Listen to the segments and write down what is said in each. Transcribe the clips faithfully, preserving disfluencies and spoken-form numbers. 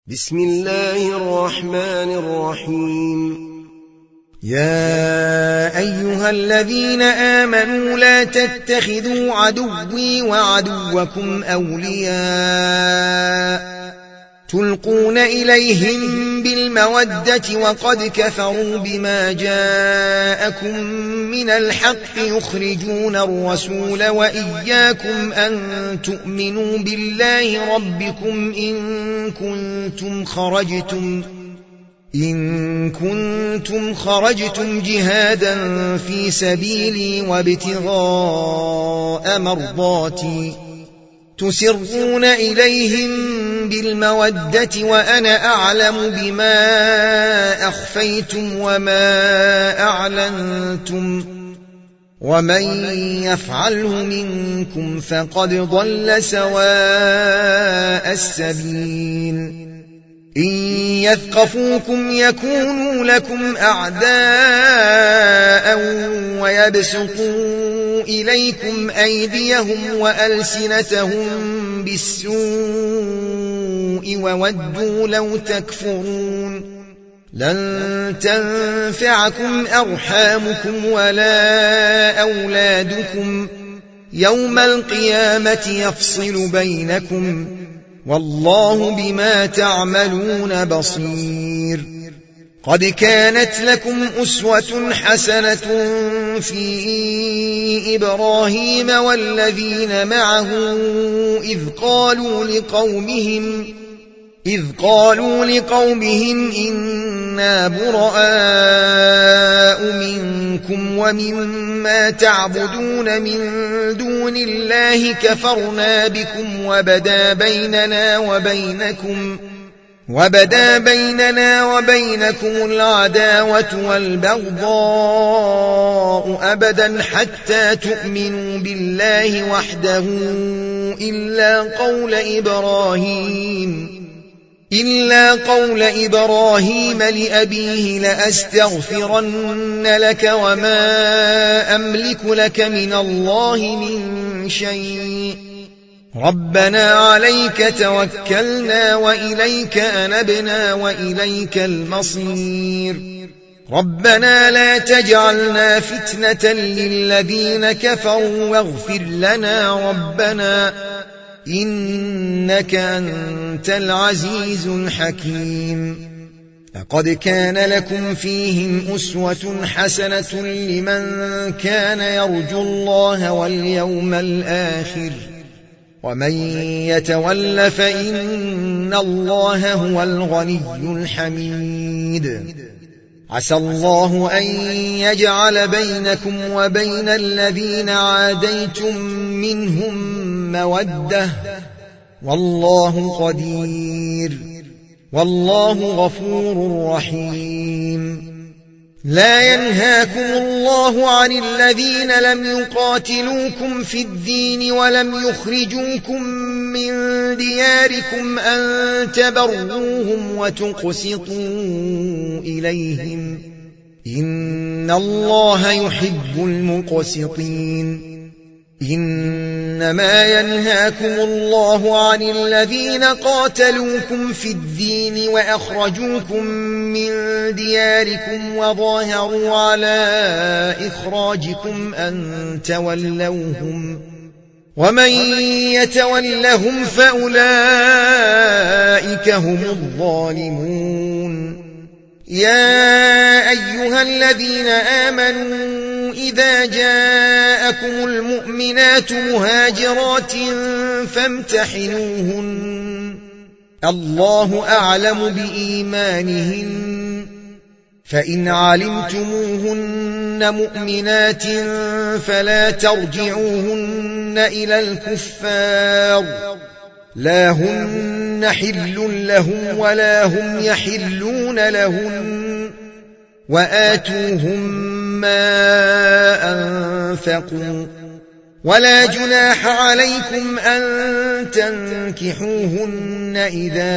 بسم الله الرحمن الرحيم. يا أيها الذين آمنوا لا تتخذوا عدوي وعدوكم أولياء تلقون إليهم بالمودة وقد كفروا بما جاءكم من الحق يخرجون الرسول وإياكم أن تؤمنوا بالله ربكم إن كنتم خرجتم إن كنتم خرجتم جهادا في سبيلي وابتغاء مرضاتي تسرون إليهم بالمودة وأنا أعلم بما أخفيتم وما أعلنتم ومن يفعله منكم فقد ضل سواء السبيل. إن يثقفوكم يكونوا لكم أعداء ويبسطوا إليكم أيديهم وألسنتهم بالسوء وودوا لو تكفرون. لن تنفعكم أرحامكم ولا أولادكم يوم القيامة يفصل بينكم والله بما تعملون بصير. قد كانت لكم أسوة حسنة في إبراهيم والذين معه إذ قالوا لقومهم إذ قالوا لقومهم إنا براء منكم ومما تعبدون من دون الله كفرنا بكم وبدا بيننا وبينكم وبدا بيننا وبينكم العداوة والبغضاء أبدا حتى تؤمنوا بالله وحده إلا قول إبراهيم إلا قول إبراهيم لأبيه لأستغفرن لك وما أملك لك من الله من شيء ربنا عليك توكلنا وإليك أنبنا وإليك المصير. ربنا لا تجعلنا فتنة للذين كفروا واغفر لنا ربنا إنك أنت العزيز الحكيم. لقد كان لكم فيهم أسوة حسنة لمن كان يرجو الله واليوم الآخر ومن يتول فإن الله هو الغني الحميد. عسى الله أن يجعل بينكم وبين الذين عاديتم منهم مودة والله قدير والله غفور رحيم. لا ينهاكم الله عن الذين لم يقاتلوكم في الدين ولم يخرجوكم من دياركم أن تبروهم وتقسطوا إليهم إن الله يحب المقسطين. إنما ينهاكم الله عن الذين قاتلوكم في الدين وأخرجوكم من دياركم وظاهروا على إخراجكم أن تولوهم ومن يتولهم فأولئك هم الظالمون. يا أيها الذين آمنوا إذا جاءكم المؤمنات مهاجرات فامتحنوهن الله أعلم بإيمانهن فإن علمتموهن مؤمنات فلا ترجعوهن إلى الكفار لا هن حل لهم ولا هم يحلون لهن وآتوهم ما أنفقوا ولا جناح عليكم أن تنكحوهن إذا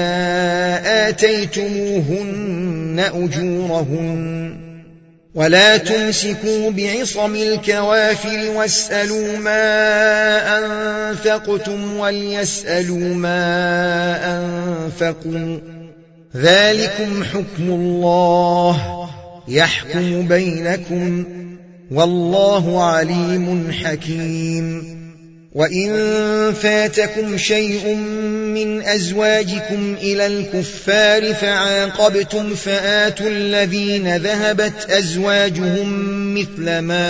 آتيتموهن أجورهن ولا تمسكوا بعصم الكوافر واسألوا ما أنفقتم وليسألوا ما أنفقوا ذلكم حكم الله يحكم بينكم والله عليم حكيم. وإن فاتكم شيء من أزواجكم إلى الكفار فعاقبتم فآتوا الذين ذهبت أزواجهم مثل ما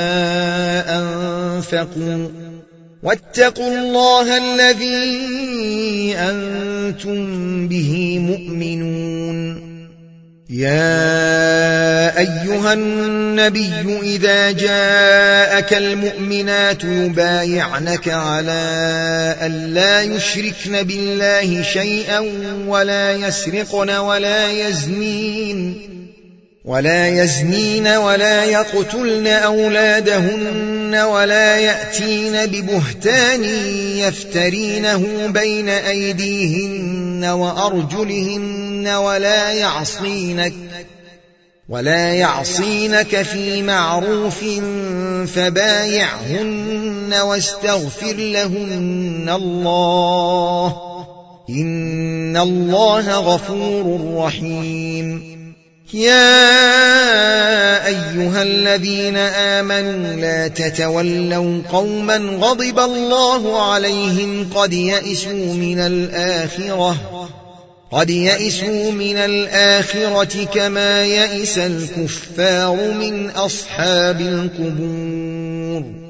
أنفقوا واتقوا الله الذي أنتم به مؤمنون. يا أيها النبي إذا جاءك المؤمنات يبايعنك على أن لا يشركن بالله شيئا ولا يسرقن ولا يزنين ولا يزنين ولا يقتلن أولادهن ولا يأتين ببهتان يفترينه بين أيديهن وأرجلهن ولا يعصينك ولا يعصينك في معروف فبايعهن واستغفر لهن الله إن الله غفور رحيم. يا أيها الذين آمنوا لا تتولوا قوما غضب الله عليهم قد يئسوا من الآخرة قد يئسوا من الآخرة كما يئس الكفار من أصحاب القبور.